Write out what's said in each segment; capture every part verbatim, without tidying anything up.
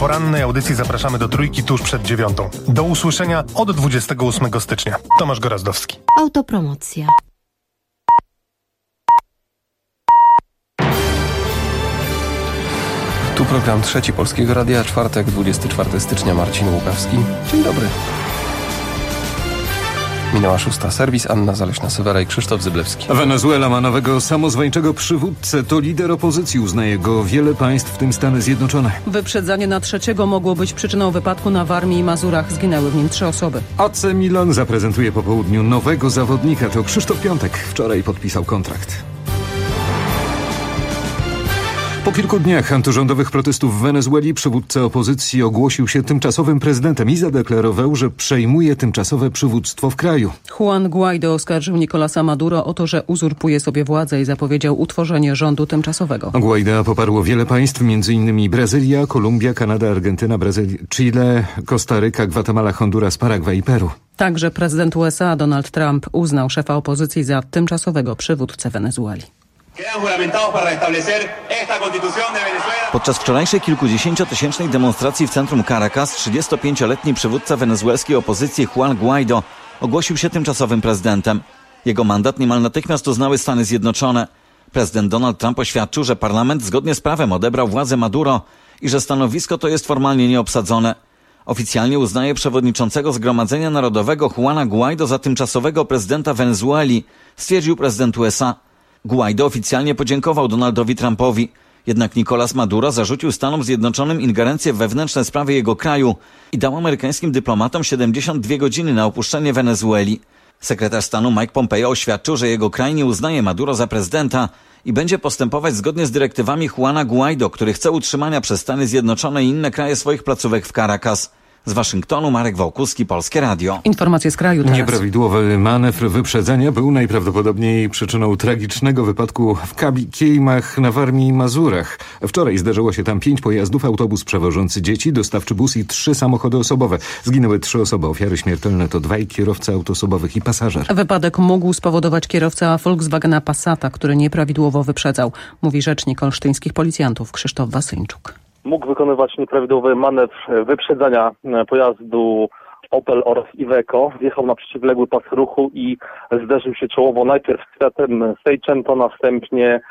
porannej audycji zapraszamy do Trójki tuż przed dziewiątą. Do usłyszenia od dwudziestego ósmego stycznia. Tomasz Gorazdowski. Autopromocja. Tu program Trzeci Polskiego Radia, czwartek, dwudziestego czwartego stycznia, Marcin Łukawski. Dzień dobry. Minęła szósta. Serwis, Anna Zaleśna-Sywera i Krzysztof Zyblewski. Wenezuela ma nowego samozwańczego przywódcę. To lider opozycji, uznaje go wiele państw, w tym Stany Zjednoczone. Wyprzedzanie na trzeciego mogło być przyczyną wypadku na Warmii i Mazurach. Zginęły w nim trzy osoby. A C Milan zaprezentuje po południu nowego zawodnika. To Krzysztof Piątek. Wczoraj podpisał kontrakt. Po kilku dniach antyrządowych protestów w Wenezueli przywódca opozycji ogłosił się tymczasowym prezydentem i zadeklarował, że przejmuje tymczasowe przywództwo w kraju. Juan Guaido oskarżył Nicolasa Maduro o to, że uzurpuje sobie władzę i zapowiedział utworzenie rządu tymczasowego. Guaida poparło wiele państw, między innymi Brazylia, Kolumbia, Kanada, Argentyna, Brazylia, Chile, Kostaryka, Gwatemala, Honduras, Paragwaj i Peru. Także prezydent U S A Donald Trump uznał szefa opozycji za tymczasowego przywódcę Wenezueli. Podczas wczorajszej kilkudziesięciotysięcznej demonstracji w centrum Caracas trzydziestopięcioletni przywódca wenezuelskiej opozycji Juan Guaido ogłosił się tymczasowym prezydentem. Jego mandat niemal natychmiast uznały Stany Zjednoczone. Prezydent Donald Trump oświadczył, że parlament zgodnie z prawem odebrał władzę Maduro i że stanowisko to jest formalnie nieobsadzone. Oficjalnie uznaje przewodniczącego Zgromadzenia Narodowego Juana Guaido za tymczasowego prezydenta Wenezueli, stwierdził prezydent U S A. Guaido oficjalnie podziękował Donaldowi Trumpowi. Jednak Nicolás Maduro zarzucił Stanom Zjednoczonym ingerencję w wewnętrzne sprawy jego kraju i dał amerykańskim dyplomatom siedemdziesiąt dwie godziny na opuszczenie Wenezueli. Sekretarz stanu Mike Pompeo oświadczył, że jego kraj nie uznaje Maduro za prezydenta i będzie postępować zgodnie z dyrektywami Juana Guaido, który chce utrzymania przez Stany Zjednoczone i inne kraje swoich placówek w Caracas. Z Waszyngtonu Marek Wołkuski, Polskie Radio. Informacje z kraju teraz. Nieprawidłowy manewr wyprzedzenia był najprawdopodobniej przyczyną tragicznego wypadku w Kejmach na Warmii i Mazurach. Wczoraj zdarzyło się tam pięć pojazdów, autobus przewożący dzieci, dostawczy bus i trzy samochody osobowe. Zginęły trzy osoby. Ofiary śmiertelne to dwaj kierowcy autosobowych i pasażer. Wypadek mógł spowodować kierowca Volkswagena Passata, który nieprawidłowo wyprzedzał, mówi rzecznik olsztyńskich policjantów Krzysztof Wasyńczuk. Mógł wykonywać nieprawidłowy manewr wyprzedzania pojazdu Opel oraz Iveco. Wjechał na przeciwległy pas ruchu i zderzył się czołowo najpierw z Fiatem Seicento, następnie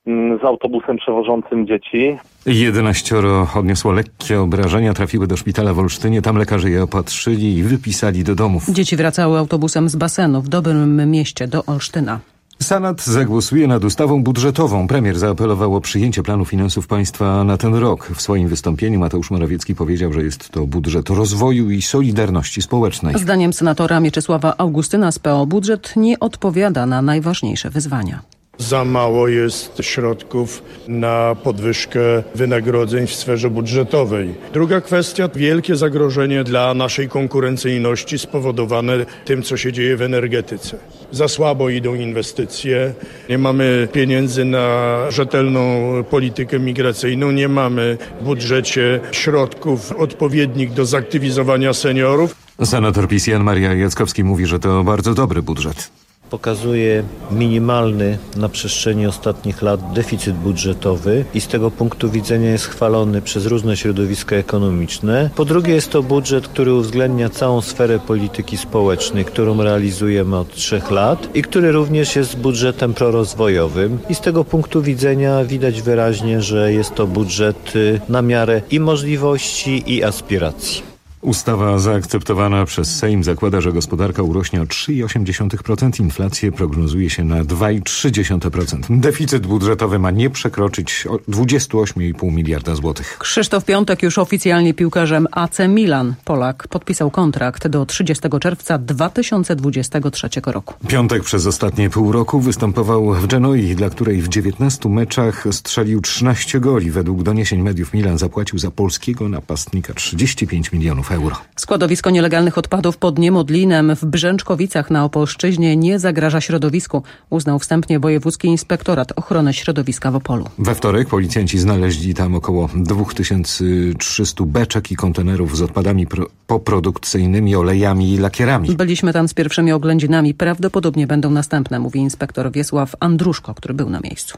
z autobusem przewożącym dzieci. jedenaścioro odniosło lekkie obrażenia, trafiły do szpitala w Olsztynie. Tam lekarze je opatrzyli i wypisali do domów. Dzieci wracały autobusem z basenu w Dobrym Mieście do Olsztyna. Senat zagłosuje nad ustawą budżetową. Premier zaapelował o przyjęcie planu finansów państwa na ten rok. W swoim wystąpieniu Mateusz Morawiecki powiedział, że jest to budżet rozwoju i solidarności społecznej. Zdaniem senatora Mieczysława Augustyna z P O budżet nie odpowiada na najważniejsze wyzwania. Za mało jest środków na podwyżkę wynagrodzeń w sferze budżetowej. Druga kwestia, wielkie zagrożenie dla naszej konkurencyjności spowodowane tym, co się dzieje w energetyce. Za słabo idą inwestycje, nie mamy pieniędzy na rzetelną politykę migracyjną, nie mamy w budżecie środków odpowiednich do zaktywizowania seniorów. Senator PiS Jan Maria Jackowski mówi, że to bardzo dobry budżet. Pokazuje minimalny na przestrzeni ostatnich lat deficyt budżetowy i z tego punktu widzenia jest chwalony przez różne środowiska ekonomiczne. Po drugie jest to budżet, który uwzględnia całą sferę polityki społecznej, którą realizujemy od trzech lat i który również jest budżetem prorozwojowym i z tego punktu widzenia widać wyraźnie, że jest to budżet na miarę i możliwości i aspiracji. Ustawa zaakceptowana przez Sejm zakłada, że gospodarka urośnie o trzy przecinek osiem procent. Inflację prognozuje się na dwa przecinek trzy procent. Deficyt budżetowy ma nie przekroczyć dwadzieścia osiem przecinek pięć miliarda złotych. Krzysztof Piątek już oficjalnie piłkarzem A C Milan. Polak podpisał kontrakt do trzydziestego czerwca dwa tysiące dwudziestego trzeciego roku. Piątek przez ostatnie pół roku występował w Genoi, dla której w dziewiętnastu meczach strzelił trzynaście goli. Według doniesień mediów Milan zapłacił za polskiego napastnika trzydzieści pięć milionów euro. Składowisko nielegalnych odpadów pod Niemodlinem w Brzęczkowicach na Opolszczyźnie nie zagraża środowisku, uznał wstępnie Wojewódzki Inspektorat Ochrony Środowiska w Opolu. We wtorek policjanci znaleźli tam około dwa tysiące trzysta beczek i kontenerów z odpadami pro- poprodukcyjnymi, olejami i lakierami. Byliśmy tam z pierwszymi oględzinami. Prawdopodobnie będą następne, mówi inspektor Wiesław Andruszko, który był na miejscu.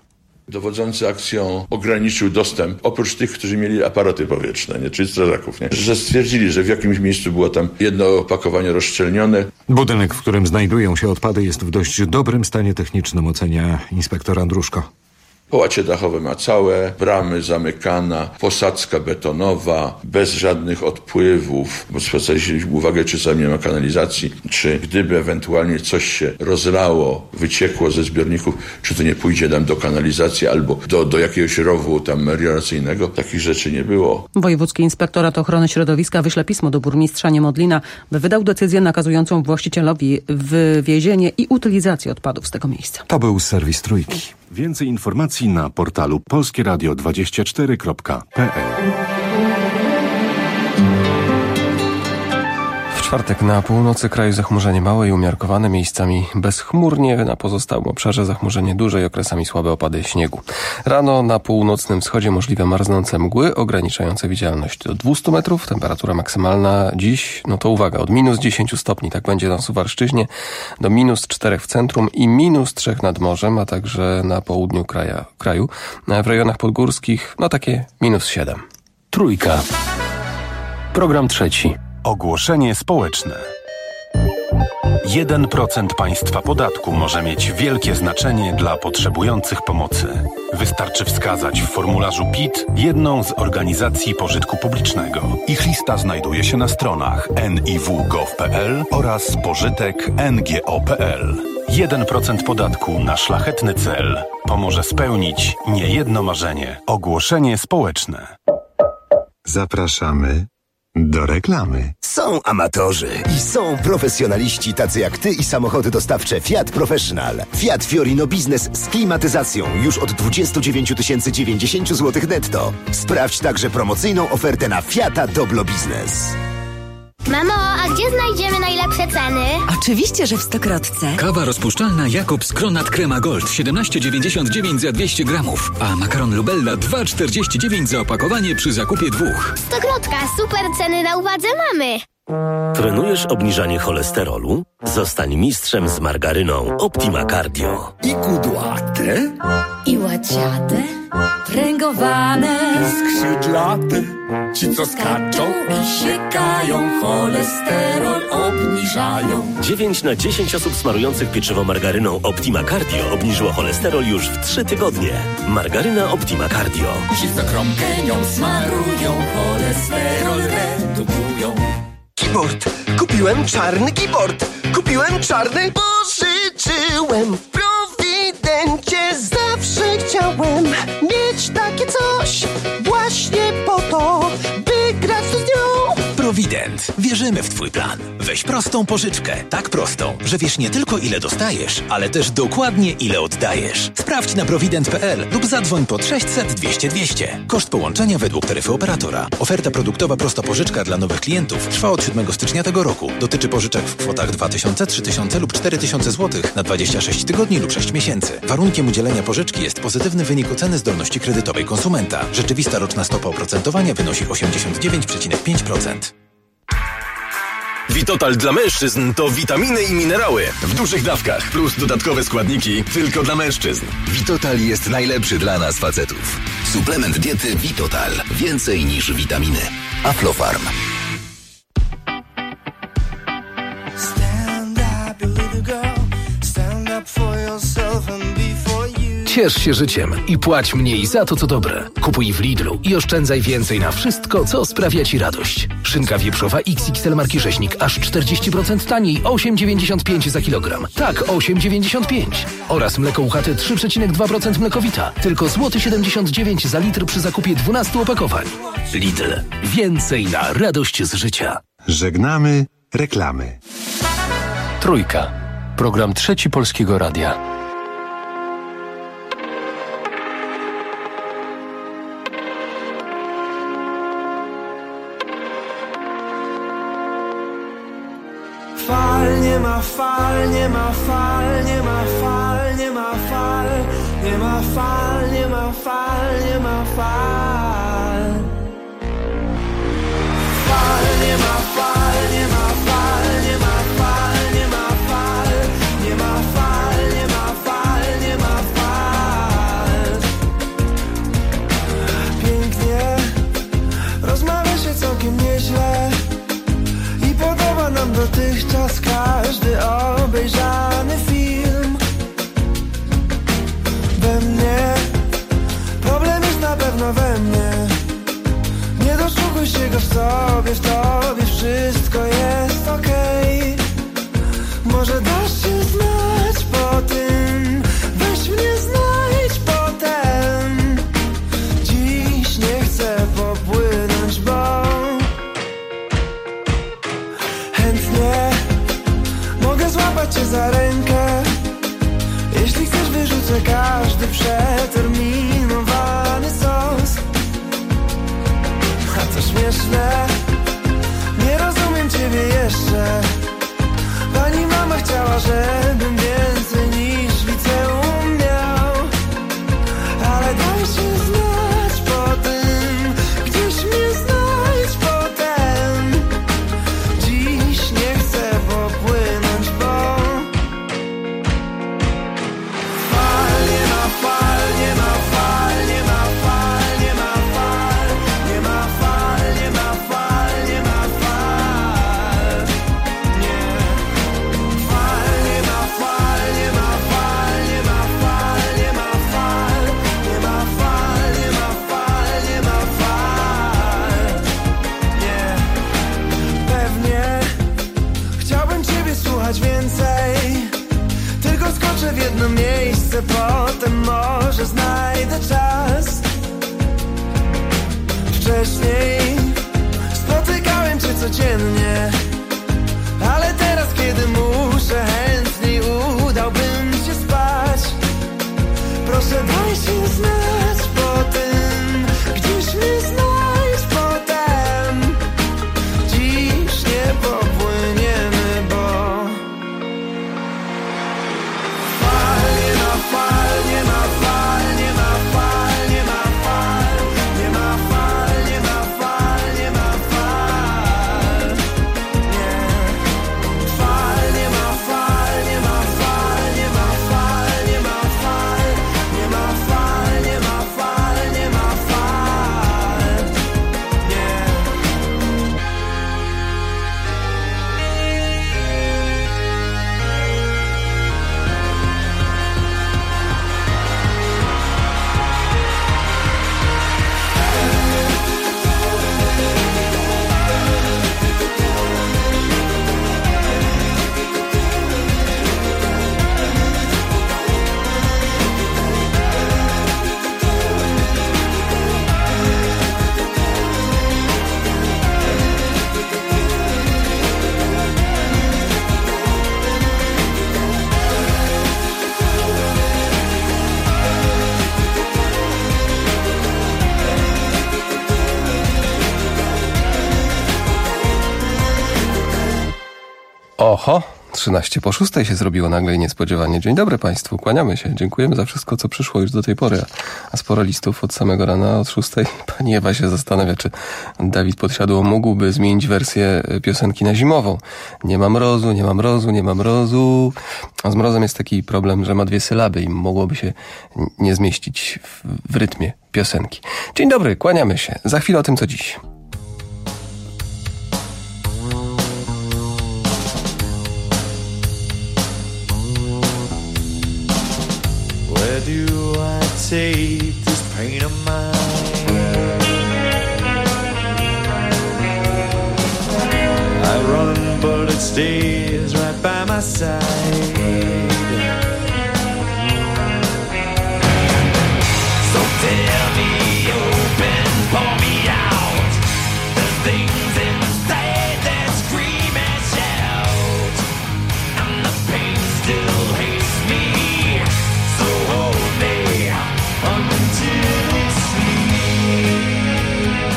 Dowodzący akcją ograniczył dostęp, oprócz tych, którzy mieli aparaty powietrzne, nie, czyli strażaków, nie, że stwierdzili, że w jakimś miejscu było tam jedno opakowanie rozszczelnione. Budynek, w którym znajdują się odpady, jest w dość dobrym stanie technicznym, ocenia inspektor Andruszko. Połacie dachowe ma całe, bramy zamykana, posadzka betonowa, bez żadnych odpływów, bo zwracaliśmy uwagę, czy tam nie ma kanalizacji, czy gdyby ewentualnie coś się rozlało, wyciekło ze zbiorników, czy to nie pójdzie tam do kanalizacji albo do, do jakiegoś rowu tam melioracyjnego. Takich rzeczy nie było. Wojewódzki Inspektorat Ochrony Środowiska wyśle pismo do burmistrza Niemodlina, by wydał decyzję nakazującą właścicielowi wywiezienie i utylizację odpadów z tego miejsca. To był serwis Trójki. Więcej informacji na portalu polskie radio dwadzieścia cztery kropka p l. W czwartek na północy kraju zachmurzenie małe i umiarkowane, miejscami bezchmurnie, na pozostałym obszarze zachmurzenie duże i okresami słabe opady śniegu. Rano na północnym wschodzie możliwe marznące mgły ograniczające widzialność do dwieście metrów. Temperatura maksymalna dziś, no to uwaga, od minus dziesięć stopni, tak będzie na Suwalszczyźnie, do minus cztery w centrum i minus trzy nad morzem, a także na południu kraja, kraju. W rejonach podgórskich, no takie minus siedem. Trójka. Program trzeci. Ogłoszenie społeczne. jeden procent państwa podatku może mieć wielkie znaczenie dla potrzebujących pomocy. Wystarczy wskazać w formularzu P I T jedną z organizacji pożytku publicznego. Ich lista znajduje się na stronach en i w kropka gov kropka p l oraz pożytek kropka n g o kropka p l. jeden procent podatku na szlachetny cel pomoże spełnić niejedno marzenie. Ogłoszenie społeczne. Zapraszamy do reklamy. Są amatorzy i są profesjonaliści tacy jak ty i samochody dostawcze Fiat Professional. Fiat Fiorino Business z klimatyzacją już od dwadzieścia dziewięć tysięcy dziewięćdziesiąt złotych netto. Sprawdź także promocyjną ofertę na Fiata Doblo Business. Mamo, a gdzie znajdziemy najlepsze ceny? Oczywiście, że w Stokrotce. Kawa rozpuszczalna Jakobs Kronat Crema Gold siedemnaście dziewięćdziesiąt dziewięć za dwieście gramów, a makaron Lubella dwa czterdzieści dziewięć za opakowanie przy zakupie dwóch. Stokrotka, super ceny na uwadze mamy. Trenujesz obniżanie cholesterolu? Zostań mistrzem z margaryną Optima Cardio. I kudłate, i łaciate, pręgowane, skrzydlate, ci co skaczą i siekają, cholesterol obniżają. dziewięć na dziesięć osób smarujących pieczywo margaryną Optima Cardio obniżyło cholesterol już w trzy tygodnie. Margaryna Optima Cardio. Ci co kromkę nią smarują, cholesterol redukują. Keyboard. Kupiłem czarny keyboard. Kupiłem czarny. Pożyczyłem w Prowidencie. Zawsze chciałem mieć takie coś. Właśnie po to, by grać tu z nią. Prowident. Wierzymy w twój plan. Weź prostą pożyczkę. Tak prostą, że wiesz nie tylko ile dostajesz, ale też dokładnie ile oddajesz. Sprawdź na prowident kropka p l lub zadzwoń pod sześćset dwieście dwieście. Koszt połączenia według taryfy operatora. Oferta produktowa prosta pożyczka dla nowych klientów trwa od siódmego stycznia tego roku. Dotyczy pożyczek w kwotach dwa tysiące, trzy tysiące lub cztery tysiące złotych na dwadzieścia sześć tygodni lub sześć miesięcy. Warunkiem udzielenia pożyczki jest pozytywny wynik oceny zdolności kredytowej konsumenta. Rzeczywista roczna stopa oprocentowania wynosi osiemdziesiąt dziewięć przecinek pięć procent. Vitotal dla mężczyzn to witaminy i minerały w dużych dawkach plus dodatkowe składniki tylko dla mężczyzn. Vitotal jest najlepszy dla nas facetów. Suplement diety Vitotal. Więcej niż witaminy. Aflofarm. Ciesz się życiem i płać mniej za to, co dobre. Kupuj w Lidlu i oszczędzaj więcej na wszystko, co sprawia Ci radość. Szynka wieprzowa X X L marki Rzeźnik aż czterdzieści procent taniej, osiem dziewięćdziesiąt pięć za kilogram. Tak, osiem dziewięćdziesiąt pięć. Oraz mleko U H T trzy przecinek dwa procent mlekowita. Tylko złoty siedemdziesiąt dziewięć za litr przy zakupie dwunastu opakowań. Lidl. Więcej na radość z życia. Żegnamy reklamy. Trójka. Program Trzeci Polskiego Radia. Fal, nie ma fal, nie ma fal, nie ma fal, nie ma fal, nie ma fal, nie ma fal, nie ma fal. Fal, nie ma fal, nie ma fal, nie ma fal, nie ma fal, nie ma fal, nie ma fal, nie ma fal. podejrzany film. We mnie problem jest na pewno we mnie. Nie doszukuj się go w sobie, w tobie wszystko jest okej. Może dasz się znać po tym, weź mnie znajdź potem. Dziś nie chcę popłynąć, bo chętnie mogę złapać cię za rękę. Jeśli chcesz, wyrzucę każdy przeterminowany sos. A to śmieszne, nie rozumiem ciebie jeszcze. Pani mama chciała, żebym więcej niż liceum miał. Ale daj się znać po tym, gdzieś mnie znajdź potem. Dziś nie chcę popłynąć, bo fal, nie ma fal, nie ma fal, nie ma fal, nie ma fal, nie ma fal, nie ma fal, nie ma fal, nie. Fal, nie ma fal, nie ma fal, nie ma fal, nie ma fal, nie ma fal, nie ma fal, nie ma fal, nie. Pewnie chciałbym ciebie słuchać więcej, tylko skoczę w jedno miejsce, potem może znajdę czas. Wcześniej spotykałem cię codziennie, ale teraz, kiedy muszę, chętniej udałbym się spać. Proszę, daj się znać po tym, gdzieś mnie znajdź potem. Dziś nie popłyniemy, bo fal, nie ma fal, nie ma fal, nie ma fal, nie ma fal, nie ma fal, nie ma fal, nie ma fal, nie. Fal, nie ma fal, nie ma fal, nie ma fal, nie ma fal, nie ma fal, nie ma fal, nie ma fal, nie. Oho, trzynaście po szóstej się zrobiło nagle i niespodziewanie. Dzień dobry Państwu, kłaniamy się. Dziękujemy za wszystko, co przyszło już do tej pory. A sporo listów od samego rana, od szóstej. Pani Ewa się zastanawia, czy Dawid Podsiadło mógłby zmienić wersję piosenki na zimową. Nie ma mrozu, nie ma mrozu, nie ma mrozu. A z mrozem jest taki problem, że ma dwie sylaby i mogłoby się nie zmieścić w, w rytmie piosenki. Dzień dobry, kłaniamy się. Za chwilę o tym, co dziś. Where do I take this pain of mine? I run, but it stays right by my side. So tell me, open, pour me out. There's things inside that scream and shout, and the pain still hates me. So hold me until we sleep.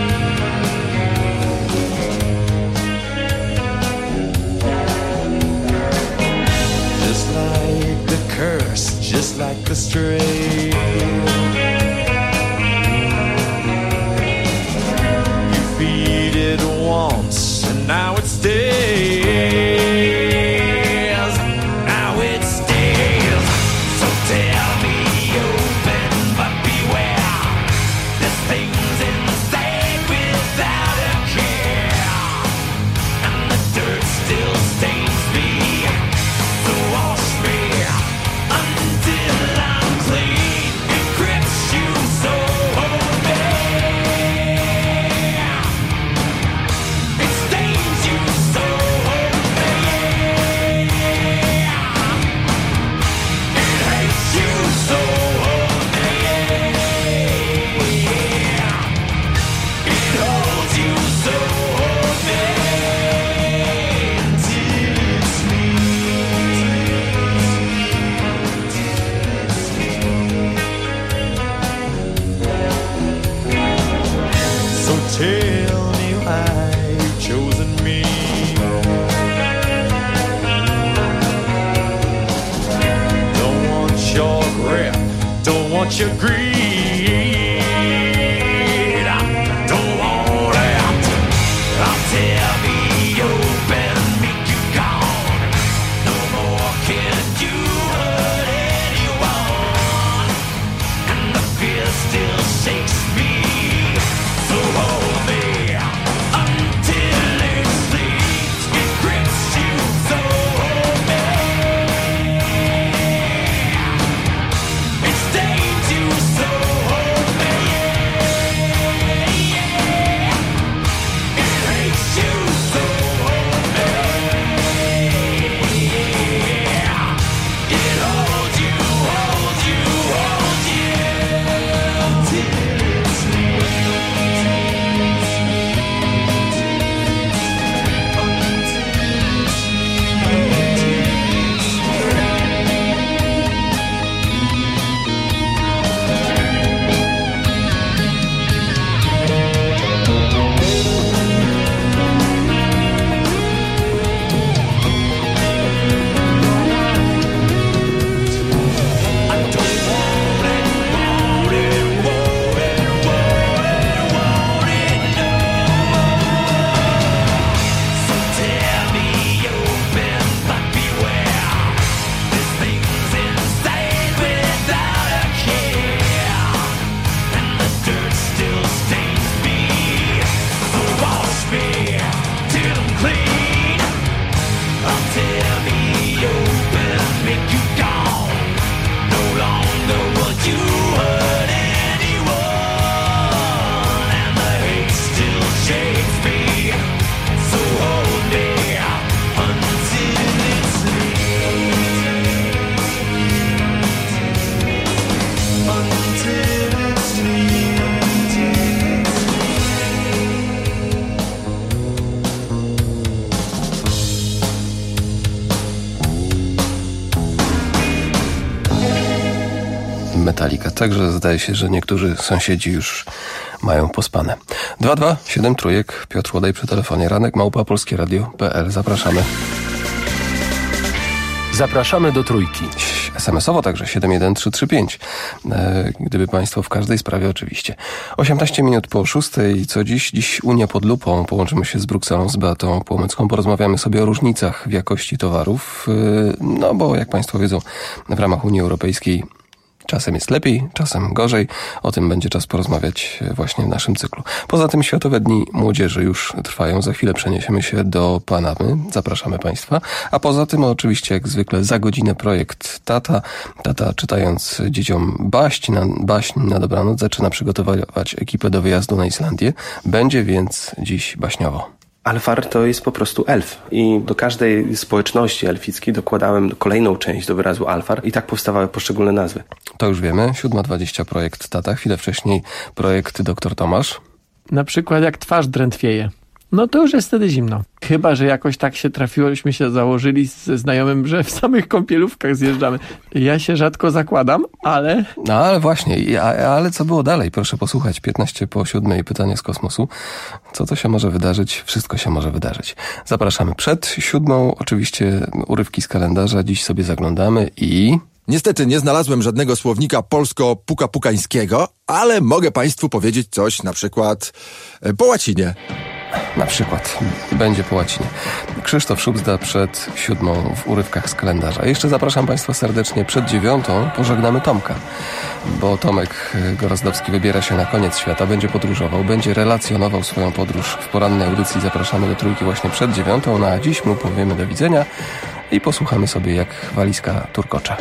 Just like the curse, just like the stray. You feed it once and now it stays. Now it stays. So tell me, open, but beware. This thing's inside without a care, and the dirt still stains me. So Metallica. Także zdaje się, że niektórzy sąsiedzi już mają pospane. dwa dwa siedem trójek, Piotr Łodaj przy telefonie, ranek małpa polskie radio kropka p l. Zapraszamy. Zapraszamy do Trójki. es em esowo także siedem jeden trzy trzy pięć. E, gdyby Państwo w każdej sprawie oczywiście. osiemnaście minut po szóstej. Co dziś? Dziś Unia pod lupą. Połączymy się z Brukselą, z Beatą Płomecką. Porozmawiamy sobie o różnicach w jakości towarów. E, no bo jak Państwo wiedzą, w ramach Unii Europejskiej czasem jest lepiej, czasem gorzej. O tym będzie czas porozmawiać właśnie w naszym cyklu. Poza tym Światowe Dni Młodzieży już trwają. Za chwilę przeniesiemy się do Panamy. Zapraszamy Państwa. A poza tym oczywiście jak zwykle za godzinę projekt Tata. Tata czytając dzieciom baśń na, baśń na dobranoc zaczyna przygotowywać ekipę do wyjazdu na Islandię. Będzie więc dziś baśniowo. Alfar to jest po prostu elf i do każdej społeczności elfickiej dokładałem kolejną część do wyrazu Alfar i tak powstawały poszczególne nazwy. To już wiemy. siódma dwadzieścia projekt Tata. Chwilę wcześniej projekt Doktor Tomasz. Na przykład jak twarz drętwieje. No to już jest wtedy zimno. Chyba, że jakoś tak się trafiłośmy się założyli ze znajomym, że w samych kąpielówkach zjeżdżamy. Ja się rzadko zakładam, ale... No ale właśnie, ale co było dalej? Proszę posłuchać. piętnaście po siódmej, pytanie z kosmosu. Co to się może wydarzyć? Wszystko się może wydarzyć. Zapraszamy. Przed siódmą oczywiście urywki z kalendarza. Dziś sobie zaglądamy i... Niestety nie znalazłem żadnego słownika polsko-puka-pukańskiego, ale mogę Państwu powiedzieć coś na przykład po łacinie. Na przykład. Będzie po łacinie. Krzysztof Szubzda przed siódmą w urywkach z kalendarza. Jeszcze zapraszam Państwa serdecznie przed dziewiątą. Pożegnamy Tomka, bo Tomek Gorozdowski wybiera się na koniec świata, będzie podróżował, będzie relacjonował swoją podróż w porannej audycji. Zapraszamy do Trójki właśnie przed dziewiątą. No a dziś mu powiemy do widzenia i posłuchamy sobie, jak walizka turkocza.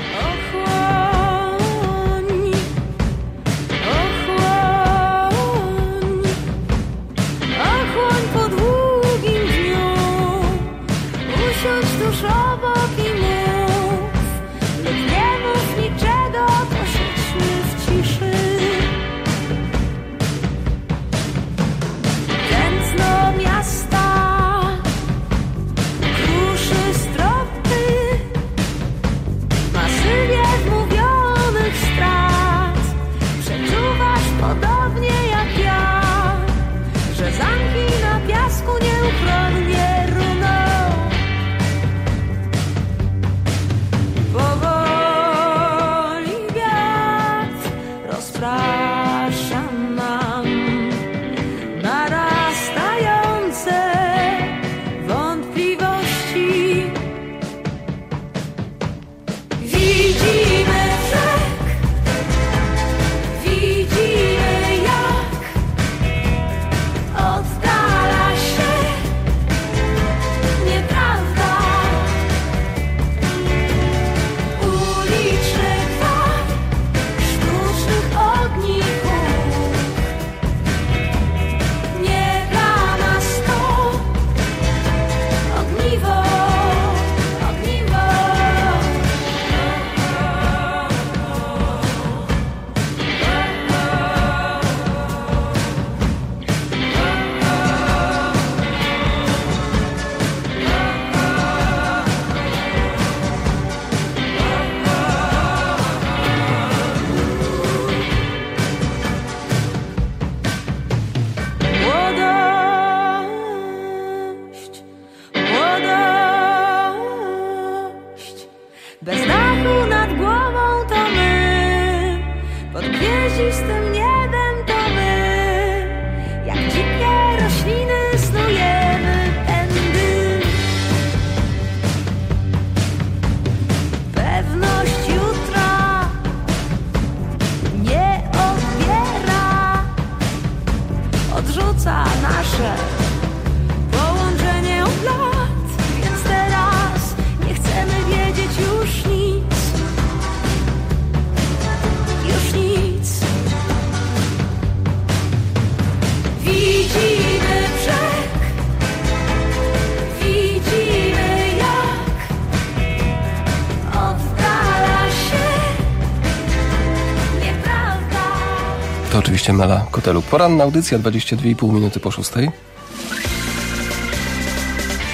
To oczywiście Mela Koteluk. Poranna audycja, dwadzieścia dwie i pół minuty po szóstej.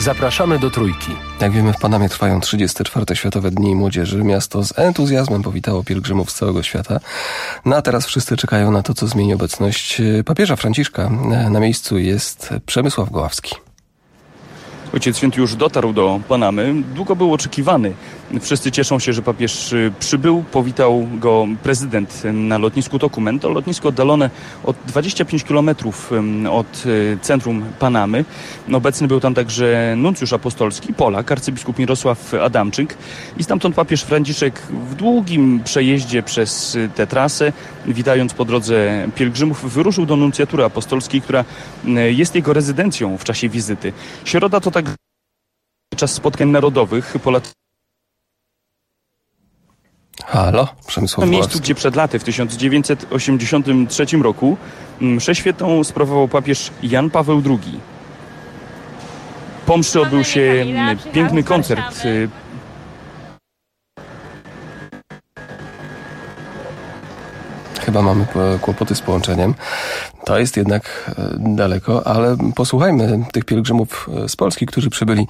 Zapraszamy do Trójki. Jak wiemy, w Panamie trwają trzydzieste czwarte Światowe Dni Młodzieży. Miasto z entuzjazmem powitało pielgrzymów z całego świata. No a teraz wszyscy czekają na to, co zmieni obecność papieża Franciszka. Na miejscu jest Przemysław Goławski. Ojciec Święty już dotarł do Panamy. Długo był oczekiwany. Wszyscy cieszą się, że papież przybył. Powitał go prezydent na lotnisku Tocumen. Lotnisko oddalone od dwudziestu pięciu kilometrów od centrum Panamy. Obecny był tam także nuncjusz apostolski, Polak, arcybiskup Mirosław Adamczyk. I stamtąd papież Franciszek w długim przejeździe przez tę trasę, witając po drodze pielgrzymów, wyruszył do nuncjatury apostolskiej, która jest jego rezydencją w czasie wizyty. Środa to tak czas spotkań narodowych. Polacy Halo, Przemysław Na miejscu, Goławski. gdzie przed laty w tysiąc dziewięćset osiemdziesiątym trzecim roku mszę świętą sprawował papież Jan Paweł drugi. Po mszy odbył się piękny koncert. Chyba mamy kłopoty z połączeniem. To jest jednak daleko, ale posłuchajmy tych pielgrzymów z Polski, którzy przybyli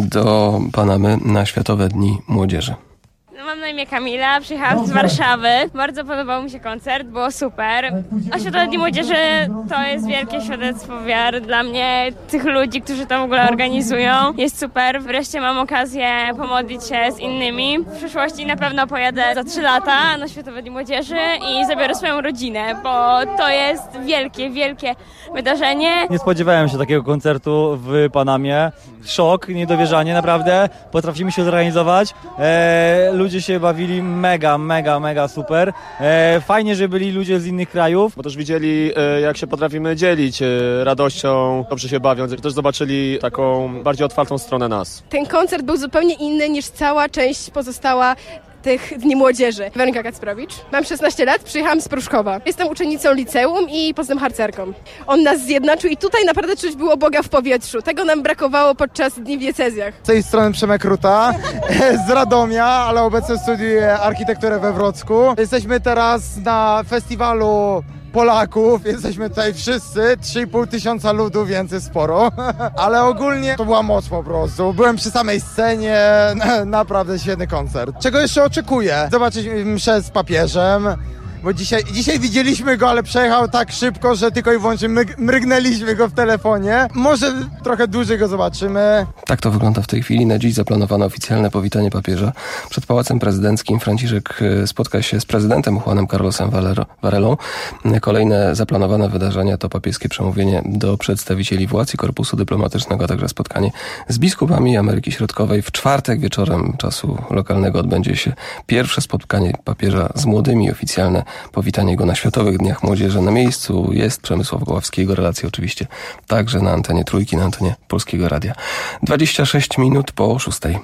do Panamy na Światowe Dni Młodzieży. Mam na imię Kamila, przyjechałam z Warszawy. Bardzo podobał mi się koncert, było super. A Światowe Dni Młodzieży to jest wielkie świadectwo wiary dla mnie, tych ludzi, którzy to w ogóle organizują. Jest super. Wreszcie mam okazję pomodlić się z innymi. W przyszłości na pewno pojadę za trzy lata na Światowe Dni Młodzieży i zabiorę swoją rodzinę, bo to jest wielkie, wielkie wydarzenie. Nie spodziewałem się takiego koncertu w Panamie. Szok, niedowierzanie naprawdę. Potrafimy się zorganizować. Eee, ludzie się bawili mega, mega, mega super. E, fajnie, że byli ludzie z innych krajów. Bo też widzieli, e, jak się potrafimy dzielić e, radością, dobrze się bawiąc. Też zobaczyli taką bardziej otwartą stronę nas. Ten koncert był zupełnie inny niż cała część pozostała tych Dni Młodzieży. Weronika Kacprowicz. Mam szesnaście lat, przyjechałam z Pruszkowa. Jestem uczennicą liceum i poza tym harcerką. On nas zjednoczył i tutaj naprawdę czuć było Boga w powietrzu. Tego nam brakowało podczas dni w diecezjach. Z tej strony Przemek Ruta, z Radomia, ale obecnie studiuję architekturę we Wrocku. Jesteśmy teraz na festiwalu Polaków, jesteśmy tutaj wszyscy, trzy i pół tysiąca ludu, więc jest sporo, ale ogólnie to była moc po prostu. Byłem przy samej scenie, naprawdę świetny koncert. Czego jeszcze oczekuję? Zobaczyć mszę z papieżem, bo dzisiaj, dzisiaj widzieliśmy go, ale przejechał tak szybko, że tylko i wyłącznie myg- mrygnęliśmy go w telefonie. Może trochę dłużej go zobaczymy. Tak to wygląda w tej chwili. Na dziś zaplanowano oficjalne powitanie papieża. Przed Pałacem Prezydenckim Franciszek spotka się z prezydentem Juanem Carlosem Varelą. Kolejne zaplanowane wydarzenia to papieskie przemówienie do przedstawicieli władz i korpusu dyplomatycznego, a także spotkanie z biskupami Ameryki Środkowej. W czwartek wieczorem czasu lokalnego odbędzie się pierwsze spotkanie papieża z młodymi, oficjalne powitanie go na Światowych Dniach Młodzieży. Na miejscu jest Przemysław Goławski. Jego relacje oczywiście także na antenie Trójki, na antenie Polskiego Radia. dwadzieścia sześć minut po szóstej.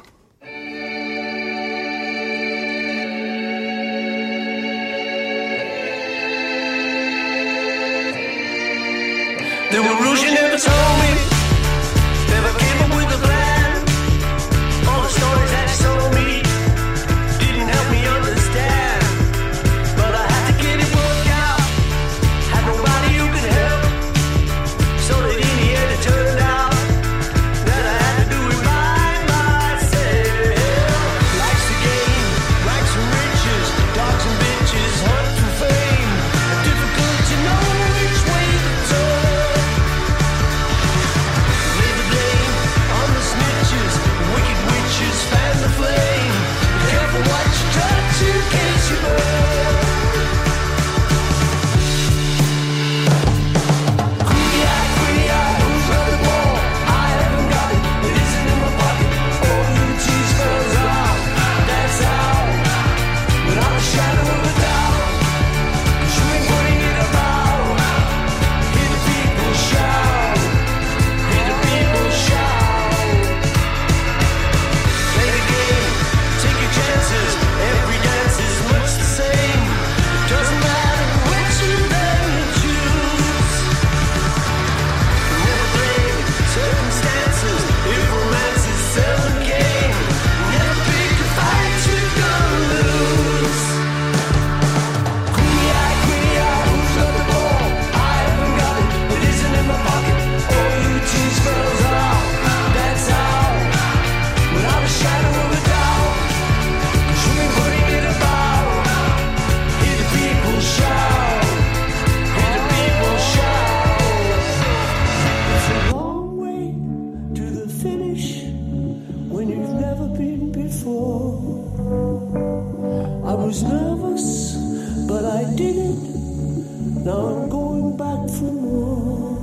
So that in the end it turned out that I had to do it by myself. was nervous, but I did it. Now I'm going back for more.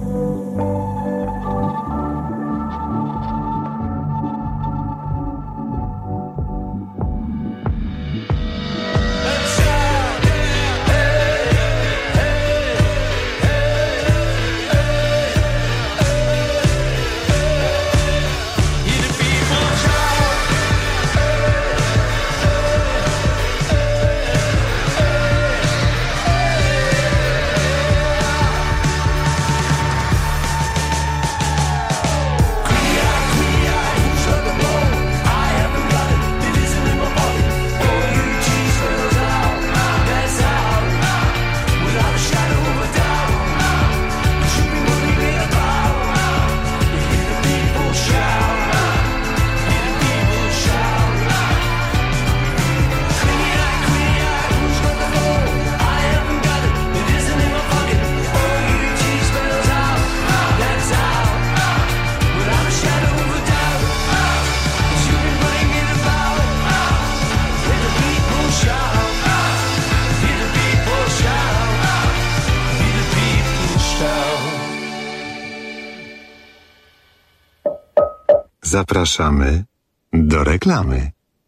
Zapraszamy do reklamy.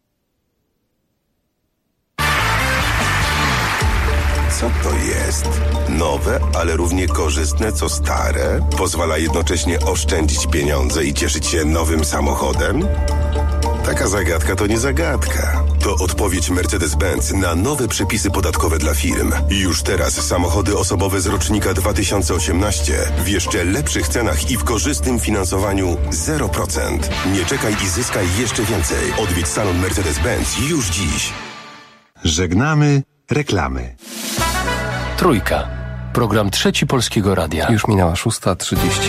Co to jest? Nowe, ale równie korzystne co stare? Pozwala jednocześnie oszczędzić pieniądze i cieszyć się nowym samochodem? Taka zagadka to nie zagadka. To odpowiedź Mercedes-Benz na nowe przepisy podatkowe dla firm. Już teraz samochody osobowe z rocznika dwa tysiące osiemnaście w jeszcze lepszych cenach i w korzystnym finansowaniu zero procent. Nie czekaj i zyskaj jeszcze więcej. Odwiedź salon Mercedes-Benz już dziś. Żegnamy reklamy. Trójka. Program Trzeci Polskiego Radia. Już minęła szósta trzydzieści.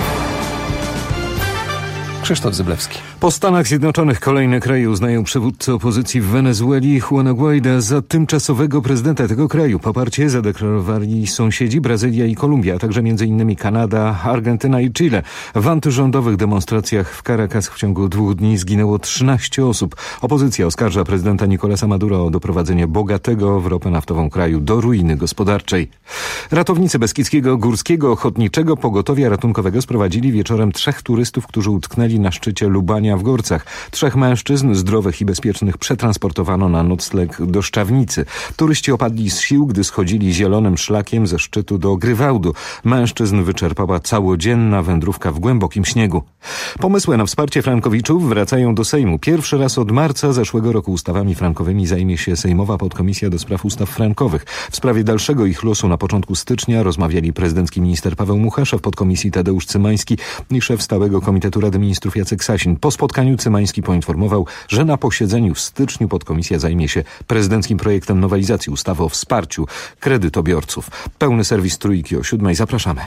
Krzysztof Zyblewski. Po Stanach Zjednoczonych kolejne kraje uznają przywódcę opozycji w Wenezueli Juana Guaida za tymczasowego prezydenta tego kraju. Poparcie zadeklarowali sąsiedzi Brazylia i Kolumbia, a także między innymi Kanada, Argentyna i Chile. W antyrządowych demonstracjach w Caracas w ciągu dwóch dni zginęło trzynaście osób. Opozycja oskarża prezydenta Nicolasa Madura o doprowadzenie bogatego w ropę naftową kraju do ruiny gospodarczej. Ratownicy Beskidzkiego Górskiego Ochotniczego Pogotowia Ratunkowego sprowadzili wieczorem trzech turystów, którzy utknęli na szczycie Lubania w Górcach. Trzech mężczyzn zdrowych i bezpiecznych przetransportowano na nocleg do Szczawnicy. Turyści opadli z sił, gdy schodzili zielonym szlakiem ze szczytu do Grywałdu. Mężczyzn wyczerpała całodzienna wędrówka w głębokim śniegu. Pomysły na wsparcie frankowiczów wracają do Sejmu. Pierwszy raz od marca zeszłego roku ustawami frankowymi zajmie się Sejmowa Podkomisja do Spraw Ustaw Frankowych. W sprawie dalszego ich losu na początku stycznia rozmawiali prezydencki minister Paweł Mucha, szef podkomisji Tadeusz Cymański i szef Stałego Komitetu Rady Ministrów Jacek Sasin. Po spotkaniu Cymański poinformował, że na posiedzeniu w styczniu podkomisja zajmie się prezydenckim projektem nowelizacji ustawy o wsparciu kredytobiorców. Pełny serwis Trójki o siódmej. Zapraszamy.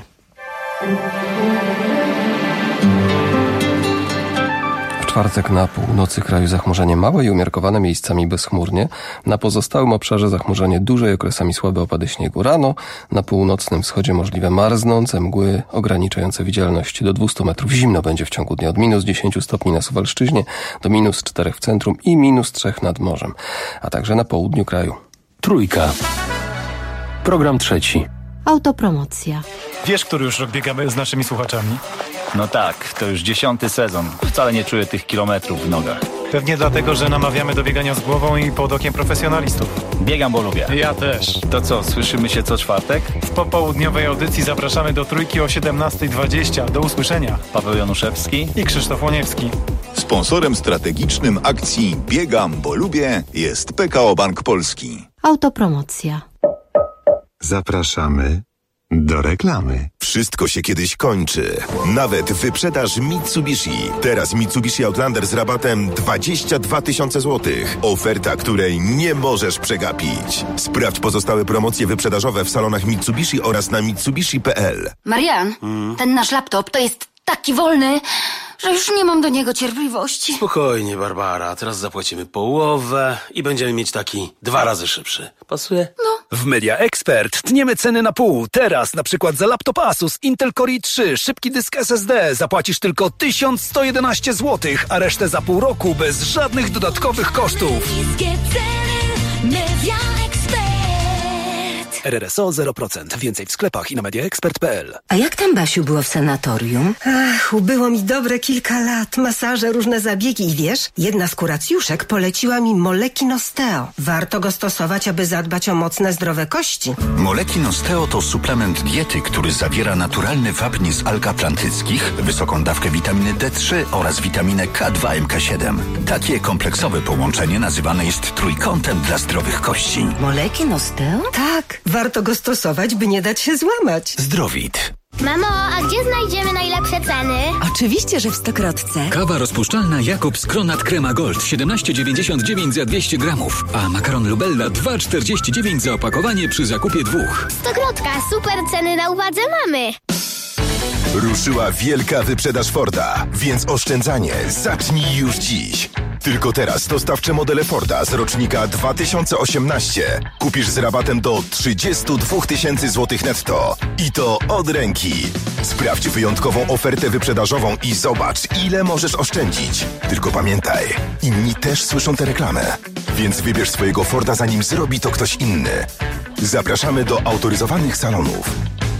W czwartek na północy kraju zachmurzenie małe i umiarkowane, miejscami bezchmurnie. Na pozostałym obszarze zachmurzenie duże i okresami słabe opady śniegu. Rano na północnym wschodzie możliwe marznące mgły ograniczające widzialność do dwustu metrów. Zimno będzie w ciągu dnia od minus dziesięciu stopni na Suwalszczyźnie do minus czterech w centrum i minus trzech nad morzem, a także na południu kraju. Trójka. Program trzeci. Autopromocja. Wiesz, który już rok biegamy z naszymi słuchaczami? No tak, to już dziesiąty sezon. Wcale nie czuję tych kilometrów w nogach. Pewnie dlatego, że namawiamy do biegania z głową i pod okiem profesjonalistów. Biegam, bo lubię. Ja też. To co, słyszymy się co czwartek? W popołudniowej audycji zapraszamy do Trójki o siedemnasta dwadzieścia. Do usłyszenia. Paweł Januszewski i Krzysztof Łoniewski. Sponsorem strategicznym akcji Biegam, bo lubię jest P K O Bank Polski. Autopromocja. Zapraszamy do reklamy. Wszystko się kiedyś kończy. Nawet wyprzedaż Mitsubishi. Teraz Mitsubishi Outlander z rabatem dwadzieścia dwa tysiące złotych. Oferta, której nie możesz przegapić. Sprawdź pozostałe promocje wyprzedażowe w salonach Mitsubishi oraz na mitsubishi kropka p l. Marian, hmm? ten nasz laptop to jest taki wolny, że już nie mam do niego cierpliwości. Spokojnie, Barbara. Teraz zapłacimy połowę i będziemy mieć taki dwa razy szybszy. Pasuje? No. W Media Expert tniemy ceny na pół. Teraz na przykład za laptop Asus Intel Core i trzy, szybki dysk S S D zapłacisz tylko tysiąc sto jedenaście złotych, a resztę za pół roku bez żadnych dodatkowych kosztów. Niskie ceny Media Expert. R R S O zero procent. Więcej w sklepach i na media expert kropka p l. A jak tam, Basiu, było w sanatorium? Ach, ubyło mi dobre kilka lat. Masaże, różne zabiegi i wiesz, jedna z kuracjuszek poleciła mi Molekin Osteo. Warto go stosować, aby zadbać o mocne, zdrowe kości. Molekin Osteo to suplement diety, który zawiera naturalny wapń z alg atlantyckich, wysoką dawkę witaminy D trzy oraz witaminę K dwa M K siedem. Takie kompleksowe połączenie nazywane jest trójkątem dla zdrowych kości. Molekin Osteo? Tak, warto go stosować, by nie dać się złamać. Zdrowit. Mamo, a gdzie znajdziemy najlepsze ceny? Oczywiście, że w Stokrotce. Kawa rozpuszczalna Jakobs Kronat Crema Gold siedemnaście dziewięćdziesiąt dziewięć za dwieście gramów, a makaron Lubella dwa czterdzieści dziewięć za opakowanie przy zakupie dwóch. Stokrotka, super ceny na uwadze mamy. Ruszyła wielka wyprzedaż Forda, więc oszczędzanie zacznij już dziś. Tylko teraz dostawcze modele Forda z rocznika dwa tysiące osiemnaście kupisz z rabatem do trzydzieści dwa tysiące złotych netto. I to od ręki. Sprawdź wyjątkową ofertę wyprzedażową i zobacz, ile możesz oszczędzić. Tylko pamiętaj, inni też słyszą tę reklamę. Więc wybierz swojego Forda, zanim zrobi to ktoś inny. Zapraszamy do autoryzowanych salonów.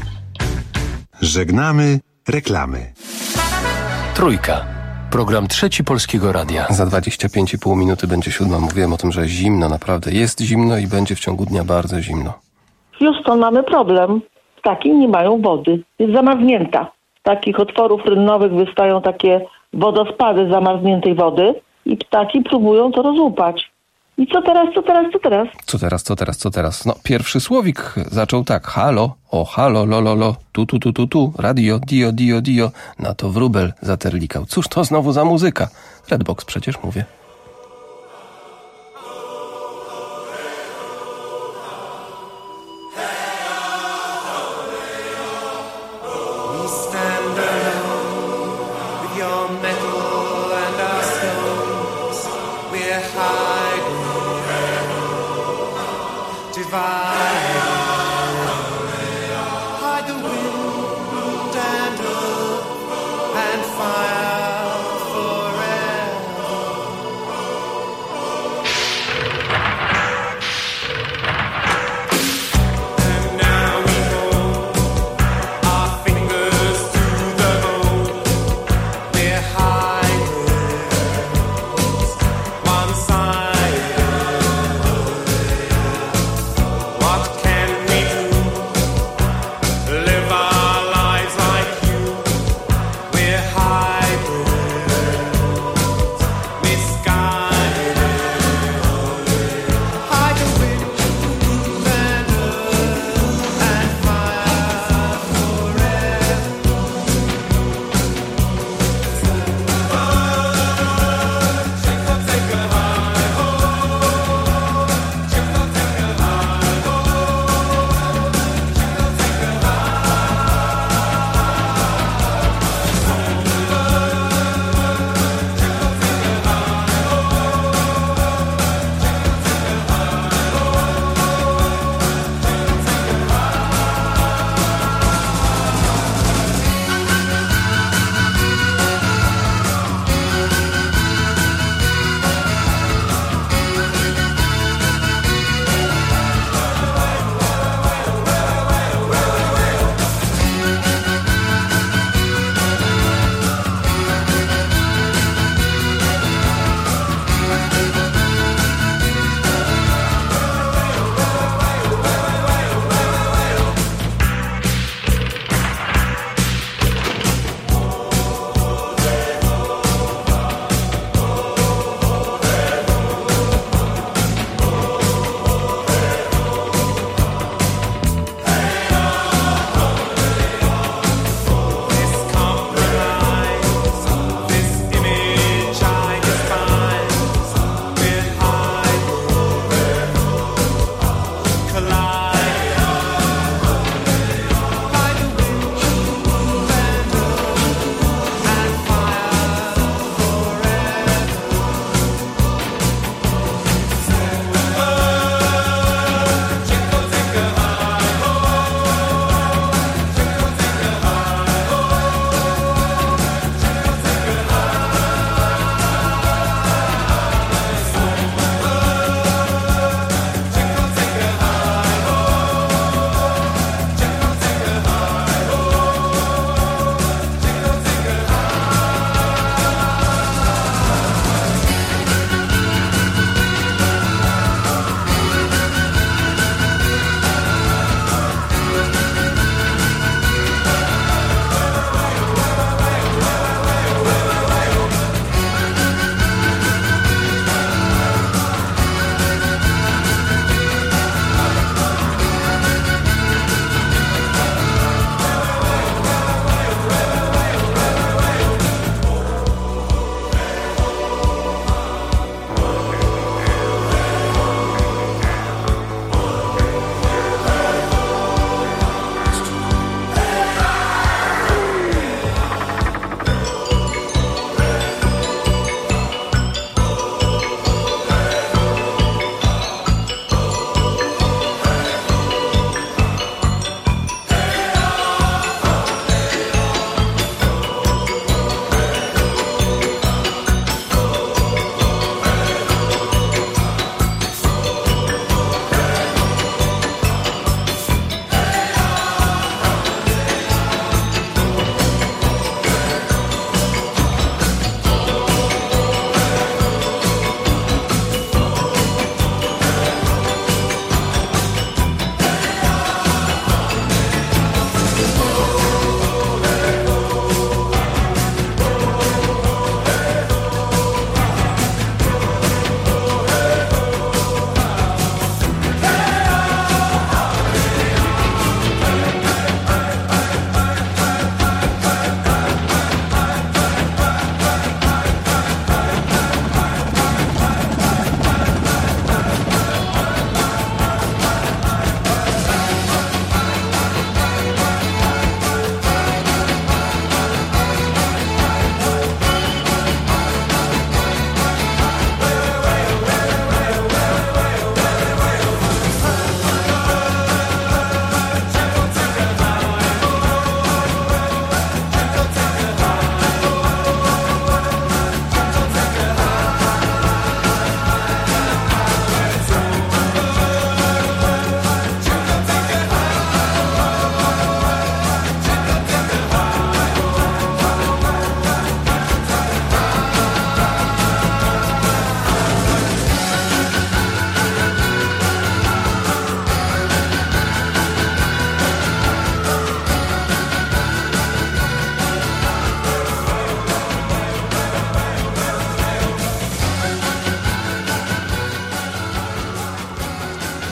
Żegnamy reklamy. Trójka. Program Trzeci Polskiego Radia. Za dwadzieścia pięć i pół minuty będzie siódma. Mówiłem o tym, że zimno, naprawdę jest zimno i będzie w ciągu dnia bardzo zimno. Houston, mamy problem. Ptaki nie mają wody. Jest zamarznięta. Z takich otworów rynnowych wystają takie wodospady zamarzniętej wody i ptaki próbują to rozłupać. I co teraz, co teraz, co teraz? Co teraz, co teraz, co teraz? No, pierwszy słowik zaczął tak. Halo, o halo, lo, lo, lo, tu, tu, tu, tu, tu, radio, dio, dio, dio. Na to wróbel zaterlikał. Cóż to znowu za muzyka? Redbox przecież mówię.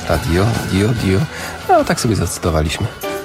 radio, dio, dio. No tak sobie zacytowaliśmy.